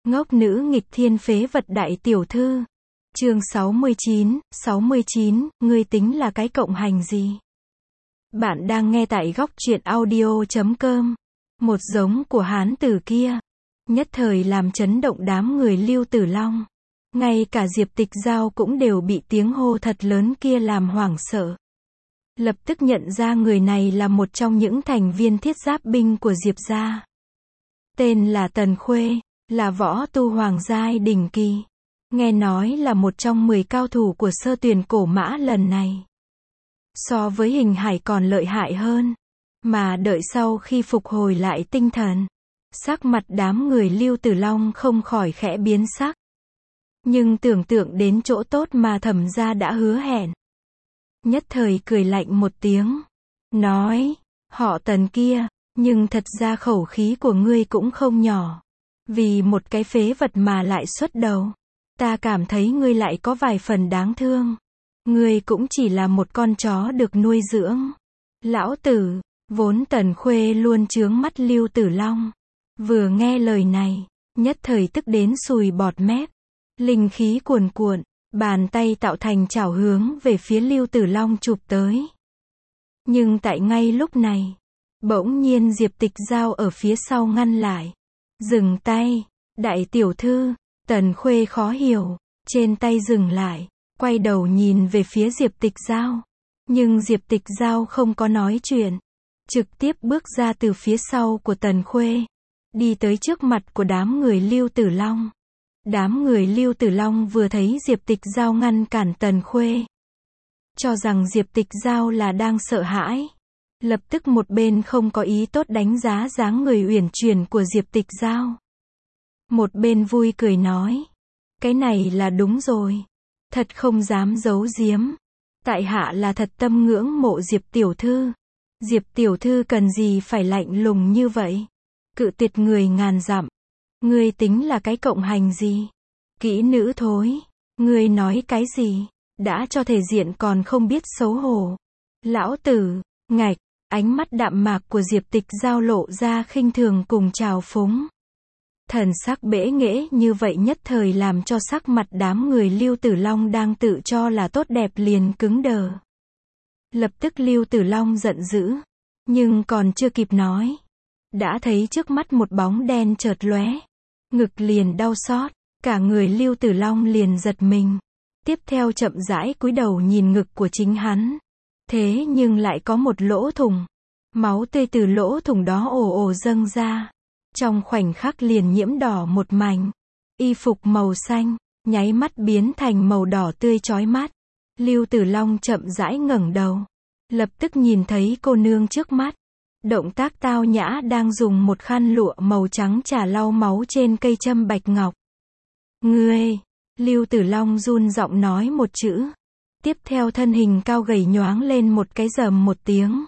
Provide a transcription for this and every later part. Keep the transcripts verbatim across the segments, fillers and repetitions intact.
Ngốc nữ nghịch thiên phế vật đại tiểu thư. Chương sáu mươi chín, sáu mươi chín, ngươi tính là cái cộng hành gì? Bạn đang nghe tại góc truyện audio chấm com. Một giống của hán tử kia, nhất thời làm chấn động đám người Lưu Tử Long. Ngay cả Diệp Tịch Giao cũng đều bị tiếng hô thật lớn kia làm hoảng sợ. Lập tức nhận ra người này là một trong những thành viên thiết giáp binh của Diệp gia. Tên là Tần Khuê, là võ tu hoàng giai đỉnh kỳ. Nghe nói là một trong mười cao thủ của sơ tuyển cổ mã lần này. So với Hình Hải còn lợi hại hơn. Mà đợi sau khi phục hồi lại tinh thần, sắc mặt đám người Lưu Tử Long không khỏi khẽ biến sắc. Nhưng tưởng tượng đến chỗ tốt mà Thẩm gia đã hứa hẹn, nhất thời cười lạnh một tiếng, nói, họ Tần kia, nhưng thật ra khẩu khí của ngươi cũng không nhỏ. Vì một cái phế vật mà lại xuất đầu, ta cảm thấy ngươi lại có vài phần đáng thương. Ngươi cũng chỉ là một con chó được nuôi dưỡng. Lão tử, vốn Tần Khuê luôn chướng mắt Lưu Tử Long. Vừa nghe lời này, nhất thời tức đến sùi bọt mép. Linh khí cuồn cuộn, bàn tay tạo thành chảo hướng về phía Lưu Tử Long chụp tới. Nhưng tại ngay lúc này, bỗng nhiên Diệp Tịch Giao ở phía sau ngăn lại. Dừng tay, đại tiểu thư. Tần Khuê khó hiểu, trên tay dừng lại, quay đầu nhìn về phía Diệp Tịch Giao. Nhưng Diệp Tịch Giao không có nói chuyện, trực tiếp bước ra từ phía sau của Tần Khuê, đi tới trước mặt của đám người Lưu Tử Long. Đám người Lưu Tử Long vừa thấy Diệp Tịch Giao ngăn cản Tần Khuê, cho rằng Diệp Tịch Giao là đang sợ hãi. Lập tức một bên không có ý tốt đánh giá dáng người uyển chuyển của Diệp Tịch Giao. Một bên vui cười nói, cái này là đúng rồi. Thật không dám giấu giếm. Tại hạ là thật tâm ngưỡng mộ Diệp tiểu thư. Diệp tiểu thư cần gì phải lạnh lùng như vậy? Cự tuyệt người ngàn dặm. Ngươi tính là cái cộng hành gì? Kỹ nữ thối. Ngươi nói cái gì? Đã cho thể diện còn không biết xấu hổ. Lão tử, ngạch, ánh mắt đạm mạc của Diệp Tịch Giao lộ ra khinh thường cùng trào phúng. Thần sắc bẽ nghễ như vậy nhất thời làm cho sắc mặt đám người Lưu Tử Long đang tự cho là tốt đẹp liền cứng đờ. Lập tức Lưu Tử Long giận dữ, nhưng còn chưa kịp nói, đã thấy trước mắt một bóng đen chợt lóe, ngực liền đau xót, cả người Lưu Tử Long liền giật mình, tiếp theo chậm rãi cúi đầu nhìn ngực của chính hắn, thế nhưng lại có một lỗ thủng, máu tươi từ lỗ thủng đó ồ ồ dâng ra. Trong khoảnh khắc liền nhiễm đỏ một mảnh, y phục màu xanh, nháy mắt biến thành màu đỏ tươi chói mắt. Lưu Tử Long chậm rãi ngẩng đầu, lập tức nhìn thấy cô nương trước mắt. Động tác tao nhã đang dùng một khăn lụa màu trắng chà lau máu trên cây châm bạch ngọc. Ngươi, Lưu Tử Long run giọng nói một chữ. Tiếp theo thân hình cao gầy nhoáng lên một cái rầm một tiếng,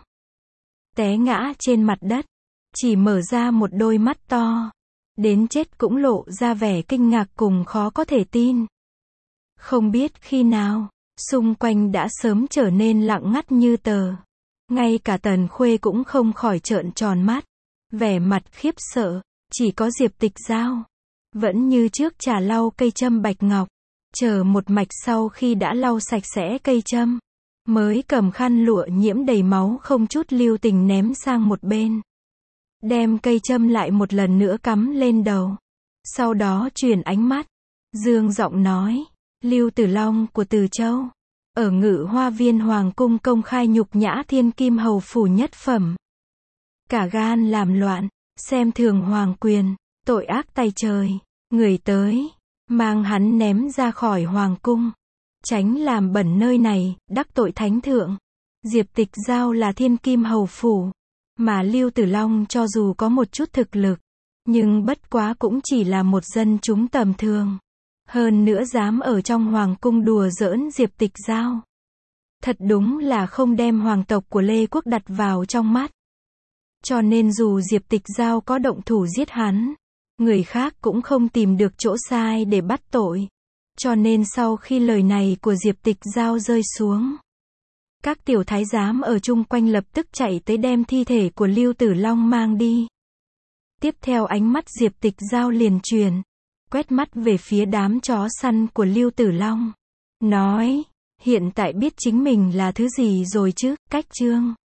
té ngã trên mặt đất. Chỉ mở ra một đôi mắt to, đến chết cũng lộ ra vẻ kinh ngạc cùng khó có thể tin. Không biết khi nào, xung quanh đã sớm trở nên lặng ngắt như tờ. Ngay cả Tần Khuê cũng không khỏi trợn tròn mắt, vẻ mặt khiếp sợ, chỉ có Diệp Tịch Giao vẫn như trước chà lau cây châm bạch ngọc, chờ một mạch sau khi đã lau sạch sẽ cây châm, mới cầm khăn lụa nhiễm đầy máu không chút lưu tình ném sang một bên. Đem cây châm lại một lần nữa cắm lên đầu. Sau đó chuyển ánh mắt, dương giọng nói, Lưu Tử Long của Từ Châu, ở Ngự Hoa Viên Hoàng cung công khai nhục nhã thiên kim hầu phủ nhất phẩm. Cả gan làm loạn, xem thường hoàng quyền, tội ác tày trời, người tới, mang hắn ném ra khỏi hoàng cung. Tránh làm bẩn nơi này, đắc tội thánh thượng. Diệp Tịch Giao là thiên kim hầu phủ. Mà Lưu Tử Long cho dù có một chút thực lực, nhưng bất quá cũng chỉ là một dân chúng tầm thường. Hơn nữa dám ở trong hoàng cung đùa giỡn Diệp Tịch Giao. Thật đúng là không đem hoàng tộc của Lê Quốc đặt vào trong mắt. Cho nên dù Diệp Tịch Giao có động thủ giết hắn, người khác cũng không tìm được chỗ sai để bắt tội. Cho nên sau khi lời này của Diệp Tịch Giao rơi xuống, các tiểu thái giám ở chung quanh lập tức chạy tới đem thi thể của Lưu Tử Long mang đi. Tiếp theo ánh mắt Diệp Tịch Giao liền chuyển, quét mắt về phía đám chó săn của Lưu Tử Long. Nói, hiện tại biết chính mình là thứ gì rồi chứ, Cách Trương.